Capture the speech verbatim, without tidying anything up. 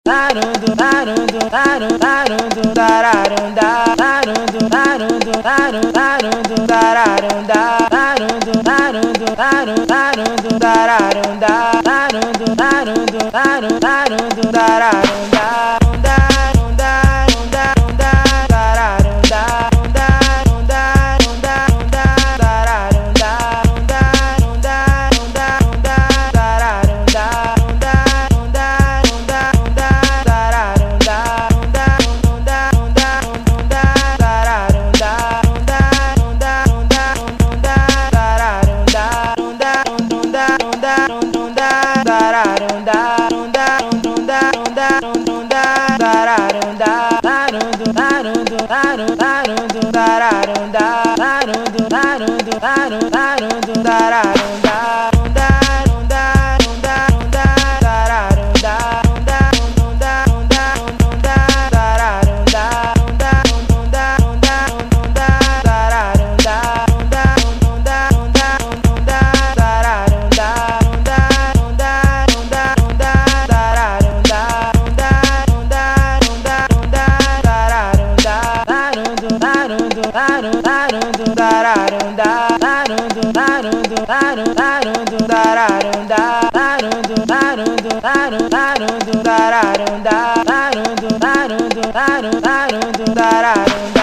Tarundo, tarundo, tarundo, tarundo, tararunda, tarundo, tarundo, tarundo, tarundo, tararunda, tarundo, tarundo, tarundo, tarundo, tararunda, tarundo, tarundo, tarundo, tarundo, tararunda. Tararunda,